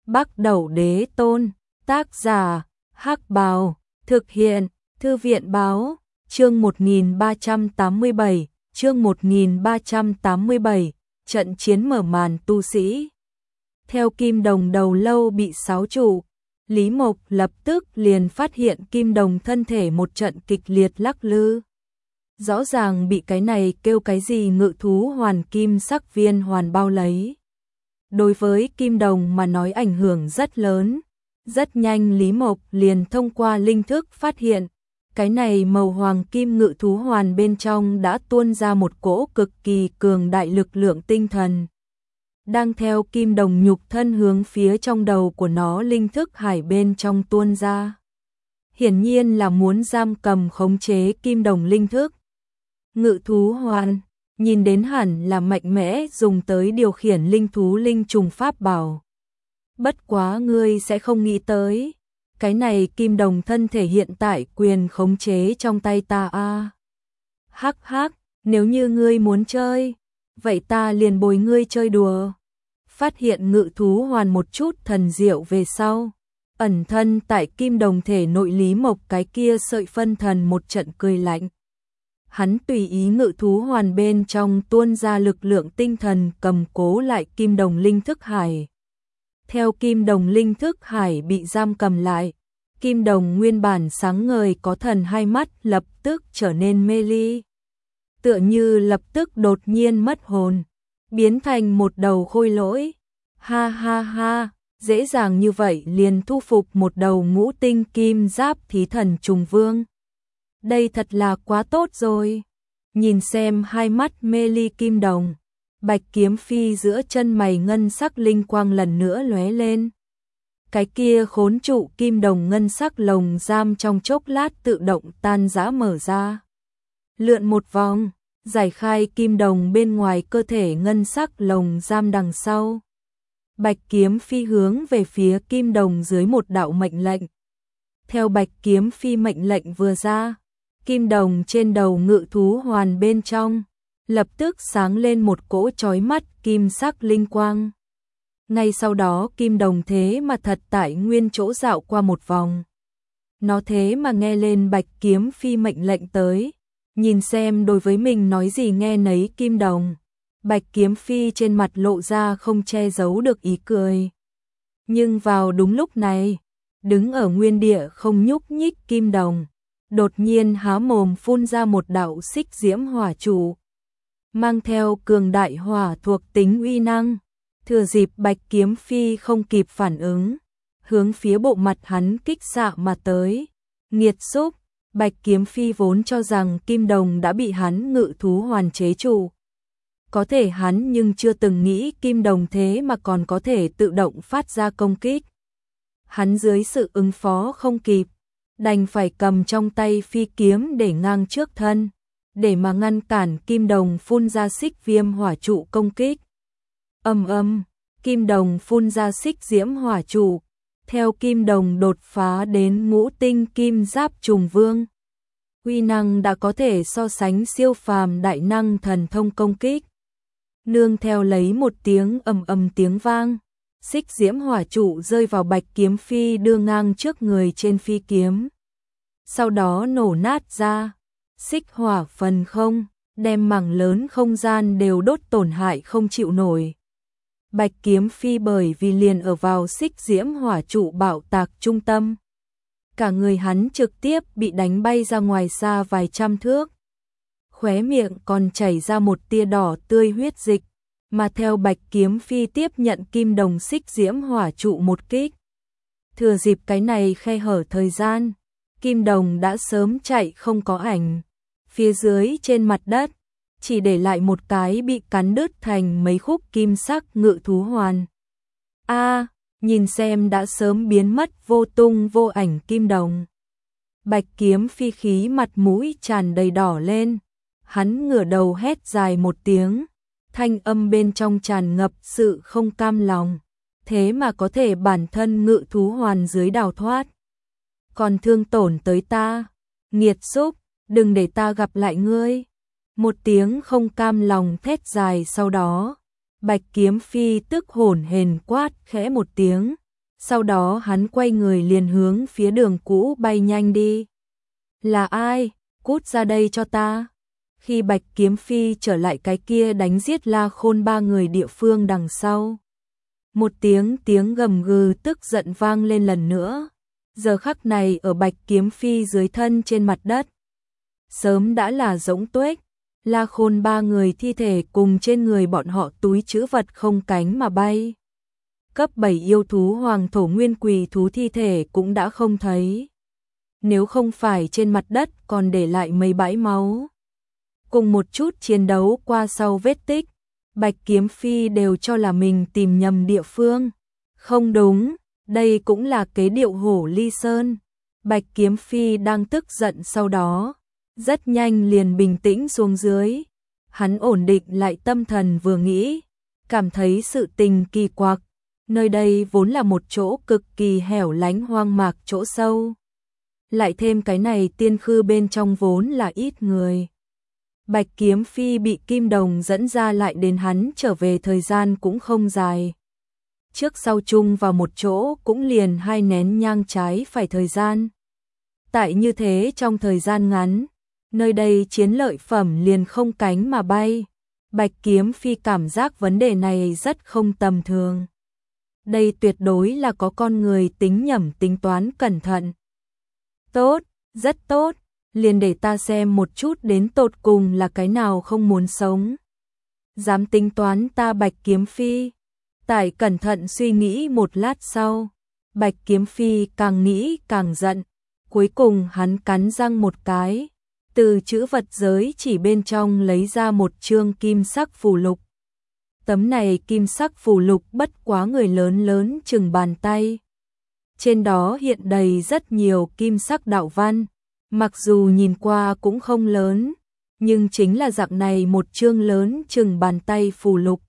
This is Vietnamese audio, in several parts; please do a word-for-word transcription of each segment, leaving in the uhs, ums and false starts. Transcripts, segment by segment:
Bắc Đẩu Đế Tôn, tác giả, Hắc Bào, thực hiện, Thư viện Báo, chương một nghìn ba trăm tám mươi bảy, chương một nghìn ba trăm tám mươi bảy, trận chiến mở màn tu sĩ. Theo Kim Đồng đầu lâu bị xáo trụ, Lý Mộc lập tức liền phát hiện Kim Đồng thân thể một trận kịch liệt lắc lư. Rõ ràng bị cái này kêu cái gì ngự thú hoàn kim sắc viên hoàn bao lấy. Đối với Kim Đồng mà nói ảnh hưởng rất lớn, rất nhanh Lý Mộc liền thông qua linh thức phát hiện, cái này màu hoàng kim ngự thú hoàn bên trong đã tuôn ra một cỗ cực kỳ cường đại lực lượng tinh thần. Đang theo Kim Đồng nhục thân hướng phía trong đầu của nó linh thức hải bên trong tuôn ra. Hiển nhiên là muốn giam cầm khống chế Kim Đồng linh thức. Ngự thú hoàn, nhìn đến hẳn là mạnh mẽ dùng tới điều khiển linh thú linh trùng pháp bảo. Bất quá ngươi sẽ không nghĩ tới, cái này Kim Đồng thân thể hiện tại quyền khống chế trong tay ta a. À. Hắc hắc, nếu như ngươi muốn chơi, vậy ta liền bồi ngươi chơi đùa. Phát hiện ngự thú hoàn một chút thần diệu về sau, ẩn thân tại Kim Đồng thể nội Lý Mộc cái kia sợi phân thần một trận cười lạnh. Hắn tùy ý ngự thú hoàn bên trong tuôn ra lực lượng tinh thần cầm cố lại Kim Đồng linh thức hải. Theo Kim Đồng linh thức hải bị giam cầm lại, Kim Đồng nguyên bản sáng ngời có thần hai mắt lập tức trở nên mê ly. Tựa như lập tức đột nhiên mất hồn, biến thành một đầu khôi lỗi. Ha ha ha, dễ dàng như vậy liền thu phục một đầu ngũ tinh kim giáp thí thần trùng vương. Đây thật là quá tốt rồi. Nhìn xem hai mắt mê ly Kim Đồng, Bạch Kiếm Phi giữa chân mày ngân sắc linh quang lần nữa lóe lên. Cái kia khốn trụ Kim Đồng ngân sắc lồng giam trong chốc lát tự động tan rã mở ra. Lượn một vòng, giải khai Kim Đồng bên ngoài cơ thể ngân sắc lồng giam đằng sau. Bạch Kiếm Phi hướng về phía Kim Đồng dưới một đạo mệnh lệnh. Theo Bạch Kiếm Phi mệnh lệnh vừa ra, Kim Đồng trên đầu ngự thú hoàn bên trong, lập tức sáng lên một cỗ chói mắt kim sắc linh quang. Ngay sau đó Kim Đồng thế mà thật tại nguyên chỗ dạo qua một vòng. Nó thế mà nghe lên Bạch Kiếm Phi mệnh lệnh tới, nhìn xem đối với mình nói gì nghe nấy Kim Đồng. Bạch Kiếm Phi trên mặt lộ ra không che giấu được ý cười. Nhưng vào đúng lúc này, đứng ở nguyên địa không nhúc nhích Kim Đồng, đột nhiên há mồm phun ra một đạo xích diễm hỏa trụ, mang theo cường đại hỏa thuộc tính uy năng. Thừa dịp Bạch Kiếm Phi không kịp phản ứng, hướng phía bộ mặt hắn kích xạ mà tới. Nghiệt xúc, Bạch Kiếm Phi vốn cho rằng Kim Đồng đã bị hắn ngự thú hoàn chế trụ. Có thể hắn nhưng chưa từng nghĩ Kim Đồng thế mà còn có thể tự động phát ra công kích. Hắn dưới sự ứng phó không kịp, đành phải cầm trong tay phi kiếm để ngang trước thân, để mà ngăn cản Kim Đồng phun ra xích viêm hỏa trụ công kích. Âm âm, Kim Đồng phun ra xích diễm hỏa trụ, theo Kim Đồng đột phá đến ngũ tinh kim giáp trùng vương. Uy năng đã có thể so sánh siêu phàm đại năng thần thông công kích. Nương theo lấy một tiếng ầm ầm tiếng vang, xích diễm hỏa trụ rơi vào Bạch Kiếm Phi đưa ngang trước người trên phi kiếm. Sau đó nổ nát ra, xích hỏa phần không, đem mảng lớn không gian đều đốt tổn hại không chịu nổi. Bạch Kiếm Phi bởi vì liền ở vào xích diễm hỏa trụ bạo tạc trung tâm. Cả người hắn trực tiếp bị đánh bay ra ngoài xa vài trăm thước. Khóe miệng còn chảy ra một tia đỏ tươi huyết dịch, mà theo Bạch Kiếm Phi tiếp nhận Kim Đồng xích diễm hỏa trụ một kích. Thừa dịp cái này khe hở thời gian, Kim Đồng đã sớm chạy không có ảnh. Phía dưới trên mặt đất, chỉ để lại một cái bị cắn đứt thành mấy khúc kim sắc ngự thú hoàn. A, nhìn xem đã sớm biến mất vô tung vô ảnh Kim Đồng. Bạch Kiếm Phi khí mặt mũi tràn đầy đỏ lên, hắn ngửa đầu hét dài một tiếng, thanh âm bên trong tràn ngập sự không cam lòng, thế mà có thể bản thân ngự thú hoàn dưới đào thoát. Còn thương tổn tới ta, nghiệt xúc, đừng để ta gặp lại ngươi. Một tiếng không cam lòng thét dài sau đó, Bạch Kiếm Phi tức hổn hển quát khẽ một tiếng, Sau đó hắn quay người liền hướng phía đường cũ bay nhanh đi. Là ai? Cút ra đây cho ta. Khi Bạch Kiếm Phi trở lại cái kia đánh giết La Khôn ba người địa phương đằng sau. Một tiếng tiếng gầm gừ tức giận vang lên lần nữa. Giờ khắc này ở Bạch Kiếm Phi dưới thân trên mặt đất. Sớm đã là rỗng tuếch. La Khôn ba người thi thể cùng trên người bọn họ túi trữ vật không cánh mà bay. Cấp bảy yêu thú hoàng thổ nguyên quỳ thú thi thể cũng đã không thấy. Nếu không phải trên mặt đất còn để lại mấy bãi máu. Cùng một chút chiến đấu qua sau vết tích, Bạch Kiếm Phi đều cho là mình tìm nhầm địa phương. Không đúng, đây cũng là kế điệu Hổ Ly Sơn. Bạch Kiếm Phi đang tức giận sau đó, rất nhanh liền bình tĩnh xuống dưới. Hắn ổn định lại tâm thần vừa nghĩ, cảm thấy sự tình kỳ quặc. Nơi đây vốn là một chỗ cực kỳ hẻo lánh hoang mạc chỗ sâu. Lại thêm cái này tiên khư bên trong vốn là ít người. Bạch Kiếm Phi bị Kim Đồng dẫn ra lại đến hắn trở về thời gian cũng không dài. Trước sau chung vào một chỗ cũng liền hai nén nhang trái phải thời gian. Tại như thế trong thời gian ngắn, nơi đây chiến lợi phẩm liền không cánh mà bay. Bạch Kiếm Phi cảm giác vấn đề này rất không tầm thường. Đây tuyệt đối là có con người tính nhẩm tính toán cẩn thận. Tốt, rất tốt, liền để ta xem một chút đến tột cùng là cái nào không muốn sống. Dám tính toán ta Bạch Kiếm Phi. Tại cẩn thận suy nghĩ một lát sau, Bạch Kiếm Phi càng nghĩ càng giận. Cuối cùng hắn cắn răng một cái, từ chữ vật giới chỉ bên trong lấy ra một chương kim sắc phù lục. Tấm này kim sắc phù lục bất quá người lớn lớn chừng bàn tay. Trên đó hiện đầy rất nhiều kim sắc đạo văn, mặc dù nhìn qua cũng không lớn, nhưng chính là dạng này một chương lớn chừng bàn tay phù lục.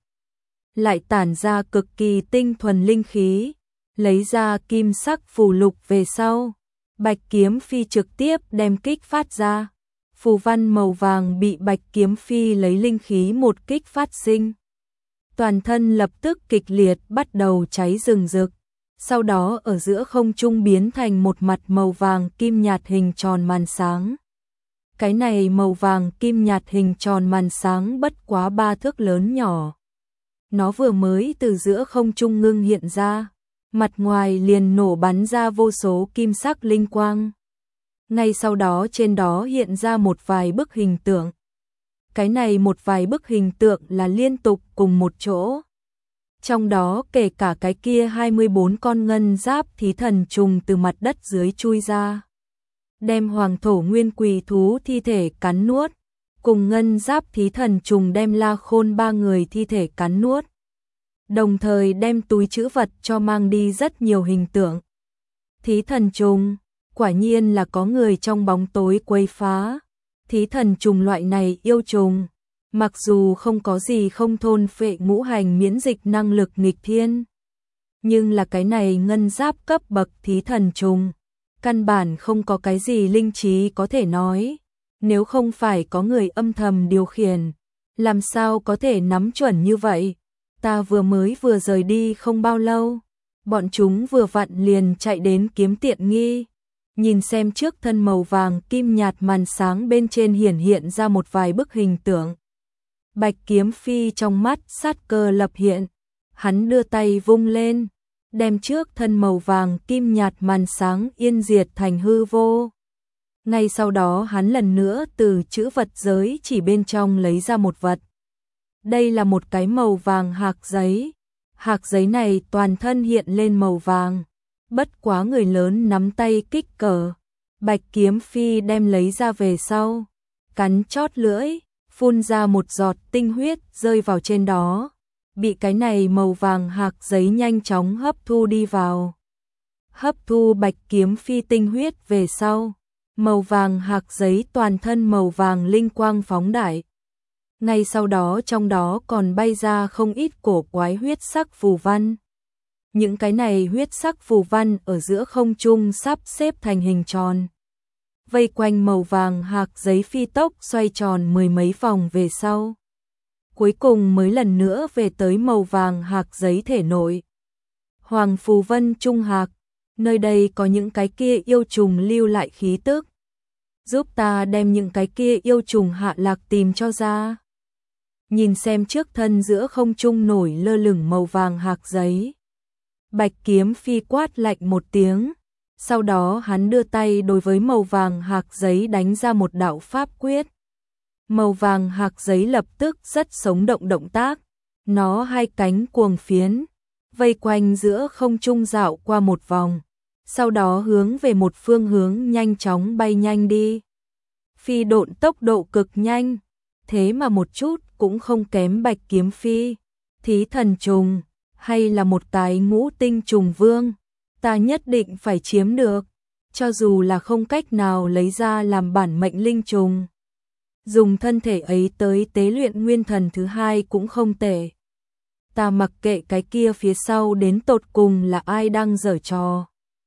Lại tản ra cực kỳ tinh thuần linh khí, lấy ra kim sắc phù lục về sau. Bạch Kiếm Phi trực tiếp đem kích phát ra. Phù văn màu vàng bị Bạch Kiếm Phi lấy linh khí một kích phát sinh. Toàn thân lập tức kịch liệt bắt đầu cháy rừng rực. Sau đó ở giữa không trung biến thành một mặt màu vàng kim nhạt hình tròn màn sáng. Cái này màu vàng kim nhạt hình tròn màn sáng bất quá ba thước lớn nhỏ. Nó vừa mới từ giữa không trung ngưng hiện ra, mặt ngoài liền nổ bắn ra vô số kim sắc linh quang. Ngay sau đó trên đó hiện ra một vài bức hình tượng. Cái này một vài bức hình tượng là liên tục cùng một chỗ. Trong đó kể cả cái kia hai mươi bốn con ngân giáp thí thần trùng từ mặt đất dưới chui ra. Đem hoàng thổ nguyên quỳ thú thi thể cắn nuốt. Cùng ngân giáp thí thần trùng đem La Khôn ba người thi thể cắn nuốt. Đồng thời đem túi trữ vật cho mang đi rất nhiều hình tượng. Thí thần trùng, quả nhiên là có người trong bóng tối quấy phá. Thí thần trùng loại này yêu trùng, mặc dù không có gì không thôn phệ ngũ hành miễn dịch năng lực nghịch thiên, nhưng là cái này ngân giáp cấp bậc thí thần trùng, căn bản không có cái gì linh trí có thể nói. Nếu không phải có người âm thầm điều khiển, làm sao có thể nắm chuẩn như vậy? Ta vừa mới vừa rời đi không bao lâu, bọn chúng vừa vặn liền chạy đến kiếm tiện nghi. Nhìn xem trước thân màu vàng kim nhạt màn sáng bên trên hiển hiện ra một vài bức hình tượng. Bạch Kiếm Phi trong mắt sát cơ lập hiện, hắn đưa tay vung lên, đem trước thân màu vàng kim nhạt màn sáng yên diệt thành hư vô. Ngay sau đó hắn lần nữa từ chữ vật giới chỉ bên trong lấy ra một vật. Đây là một cái màu vàng hạc giấy. Hạc giấy này toàn thân hiện lên màu vàng. Bất quá người lớn nắm tay kích cỡ. Bạch Kiếm Phi đem lấy ra về sau. Cắn chót lưỡi, phun ra một giọt tinh huyết rơi vào trên đó. Bị cái này màu vàng hạc giấy nhanh chóng hấp thu đi vào. Hấp thu Bạch Kiếm Phi tinh huyết về sau. Màu vàng hạc giấy toàn thân màu vàng linh quang phóng đại. Ngay sau đó trong đó còn bay ra không ít cổ quái huyết sắc phù văn. Những cái này huyết sắc phù văn ở giữa không trung sắp xếp thành hình tròn. Vây quanh màu vàng hạc giấy phi tốc xoay tròn mười mấy vòng về sau. Cuối cùng mới lần nữa về tới màu vàng hạc giấy thể nội. Hoàng Phù Vân Trung Hạc, nơi đây có những cái kia yêu trùng lưu lại khí tức. Giúp ta đem những cái kia yêu trùng hạ lạc tìm cho ra. Nhìn xem trước thân giữa không trung nổi lơ lửng màu vàng hạc giấy. Bạch Kiếm Phi quát lạnh một tiếng, sau đó hắn đưa tay đối với màu vàng hạc giấy đánh ra một đạo pháp quyết. Màu vàng hạc giấy lập tức rất sống động động tác, nó hai cánh cuồng phiến, vây quanh giữa không trung dạo qua một vòng, sau đó hướng về một phương hướng nhanh chóng bay nhanh đi. Phi độn tốc độ cực nhanh, thế mà một chút cũng không kém Bạch Kiếm Phi. Thí thần trùng, hay là một cái ngũ tinh trùng vương, ta nhất định phải chiếm được, cho dù là không cách nào lấy ra làm bản mệnh linh trùng. Dùng thân thể ấy tới tế luyện nguyên thần thứ hai cũng không tệ. Ta mặc kệ cái kia phía sau đến tột cùng là ai đang giở trò.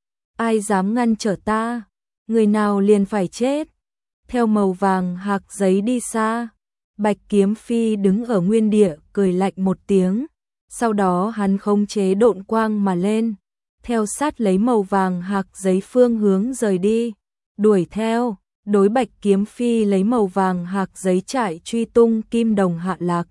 Ai dám ngăn trở ta, người nào liền phải chết. Theo màu vàng hạc giấy đi xa, Bạch Kiếm Phi đứng ở nguyên địa cười lạnh một tiếng, sau đó hắn khống chế độn quang mà lên, theo sát lấy màu vàng hạc giấy phương hướng rời đi, đuổi theo, đối Bạch Kiếm Phi lấy màu vàng hạc giấy chạy truy tung kim đồng hạ lạc.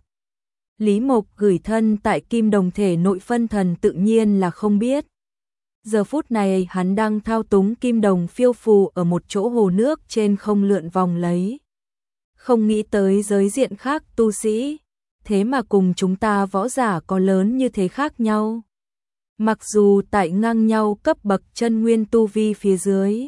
Lý Mộc gửi thân tại kim đồng thể nội phân thần tự nhiên là không biết. Giờ phút này hắn đang thao túng kim đồng phiêu phù ở một chỗ hồ nước trên không lượn vòng lấy. Không nghĩ tới giới diện khác tu sĩ, thế mà cùng chúng ta võ giả có lớn như thế khác nhau. Mặc dù tại ngang nhau cấp bậc chân nguyên tu vi phía dưới,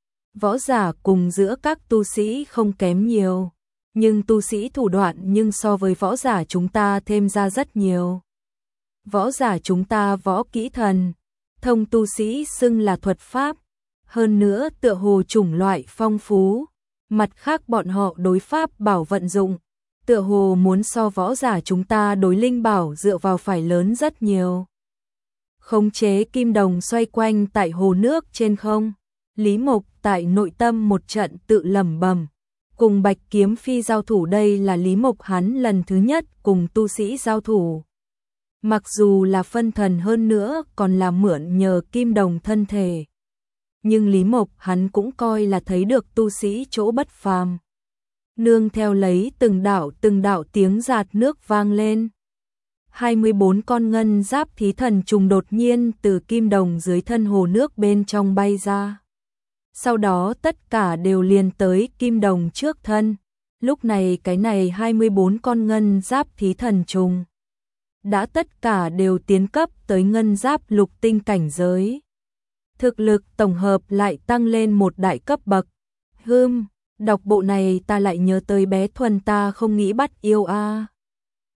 võ giả cùng giữa các tu sĩ không kém nhiều, nhưng tu sĩ thủ đoạn nhưng so với võ giả chúng ta thêm ra rất nhiều. Võ giả chúng ta võ kỹ thần, thông tu sĩ xưng là thuật pháp, hơn nữa tựa hồ chủng loại phong phú, mặt khác bọn họ đối pháp bảo vận dụng, tựa hồ muốn so võ giả chúng ta đối linh bảo dựa vào phải lớn rất nhiều. Khống chế kim đồng xoay quanh tại hồ nước trên không, Lý Mộc tại nội tâm một trận tự lẩm bẩm, cùng Bạch Kiếm Phi giao thủ đây là Lý Mộc hắn lần thứ nhất cùng tu sĩ giao thủ. Mặc dù là phân thần hơn nữa còn là mượn nhờ kim đồng thân thể, nhưng Lý Mộc hắn cũng coi là thấy được tu sĩ chỗ bất phàm. Nương theo lấy từng đạo từng đạo tiếng giạt nước vang lên. hai mươi bốn con ngân giáp thí thần trùng đột nhiên từ kim đồng dưới thân hồ nước bên trong bay ra. Sau đó tất cả đều liền tới kim đồng trước thân. Lúc này cái này hai mươi bốn con ngân giáp thí thần trùng đã tất cả đều tiến cấp tới ngân giáp lục tinh cảnh giới. Thực lực tổng hợp lại tăng lên một đại cấp bậc. Hừm, đọc bộ này ta lại nhớ tới bé Thuần ta không nghĩ bắt yêu a. À.